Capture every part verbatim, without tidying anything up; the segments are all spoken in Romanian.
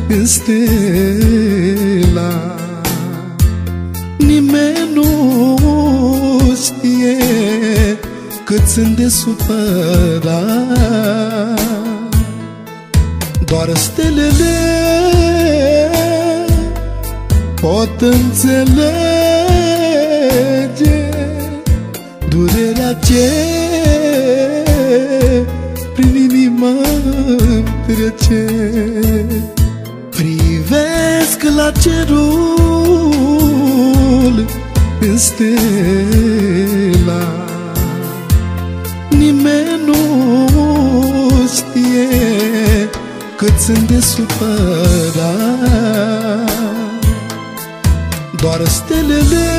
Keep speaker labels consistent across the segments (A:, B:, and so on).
A: în stela. Nimeni nu știe cât sunt de supărat, doar stelele pot înțelege durerea ce prin inima-mi trece. Privesc la cerul în stela. Nimeni nu știe cât sunt de supărat, doar stelele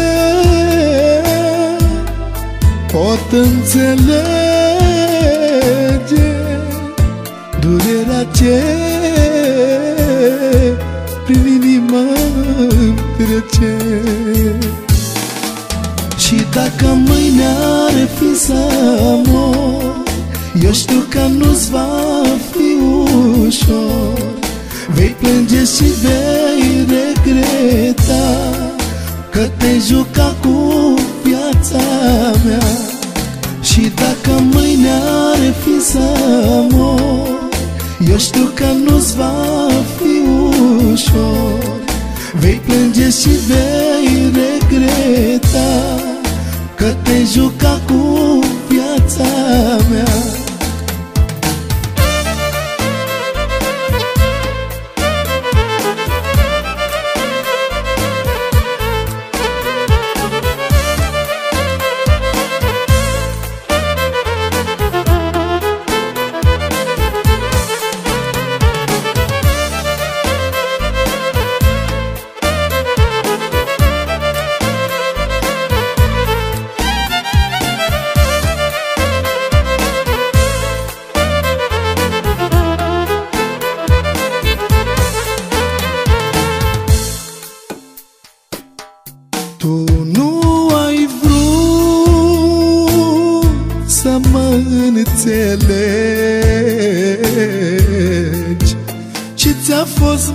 A: pot înțelege durerea ce prin inima-mi trece. Și dacă mâine ar fi să mor, eu știu că nu-ți va fi ușor. Vei plânge și vei regreta că te-ai jucat cu viața mea. Și dacă mâine ar fi să mor, eu știu că nu-ți va fi ușor. Vei plânge și vei regreta că te-ai jucat cu viața mea. Tu nu ai vrut să mă înțelegi, și ți-a fost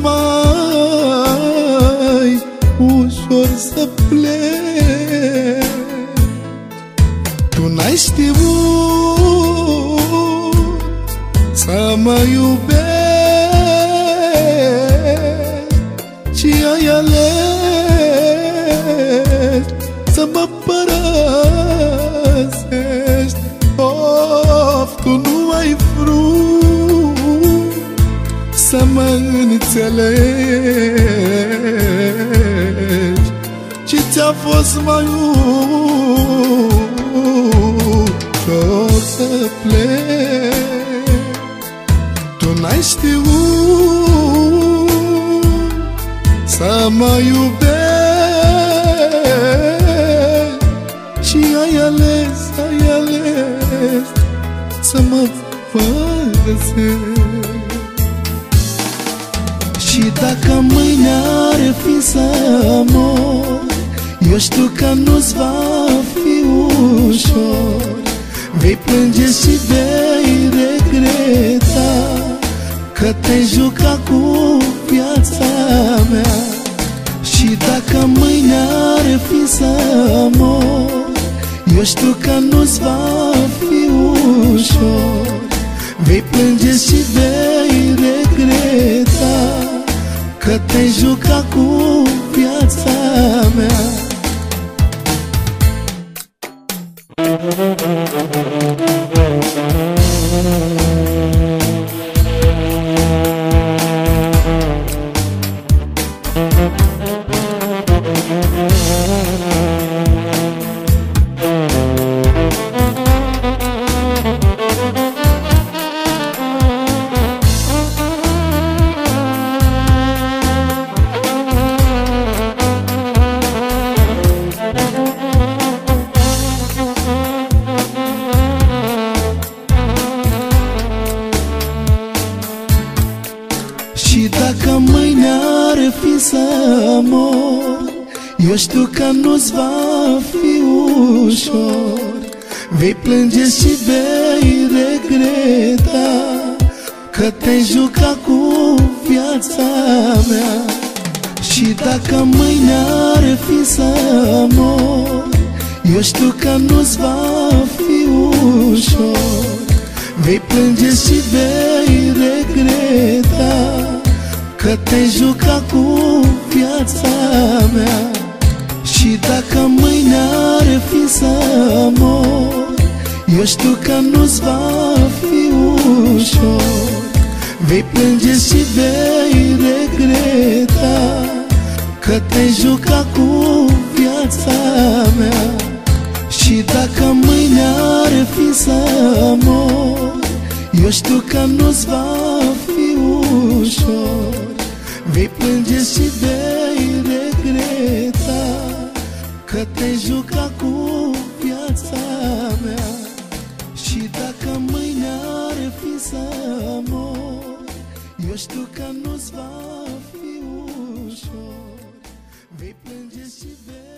A: mai ușor să pleci. Tu n-ai știut să mă iubești și ai ales să mă părăsești. Of, tu nu ai vrut să mă înțelegi, și ți-a fost mai ușor să pleci. Tu n-ai știut să mă iubești și ai ales, ai ales să mă părăsești. Și dacă mâine ar fi să mor, eu știu că nu-ți va fi ușor. Vei plânge și vei regreta că te-ai jucat cu viața mea. Și dacă mâine ar fi să mor, eu știu că nu-ți va fi ușor. Vei plânge și vei regreta că te-ai jucat cu viața mea. Și dacă mâine ar fi să mor, eu știu că nu-ți va fi ușor. Vei plânge și vei regreta că te-ai jucat cu viața mea. Și dacă mâine ar fi să mor, eu știu că nu-ți va fi ușor. Vei plânge și vei regreta că te-ai jucat cu viața mea. Și dacă mâine ar fi să mor, eu știu că nu-ți va fi ușor. Vei plânge și vei regreta că te-ai jucat cu viața mea. Și dacă mâine ar fi să mor, eu știu că nu-ți va fi ușor. Vei plânge și vei regreta că te-ai jucat cu viața mea. Și dacă mâine ar fi să mor, eu știu că nu-ți va fi ușor. Vei plânge și vei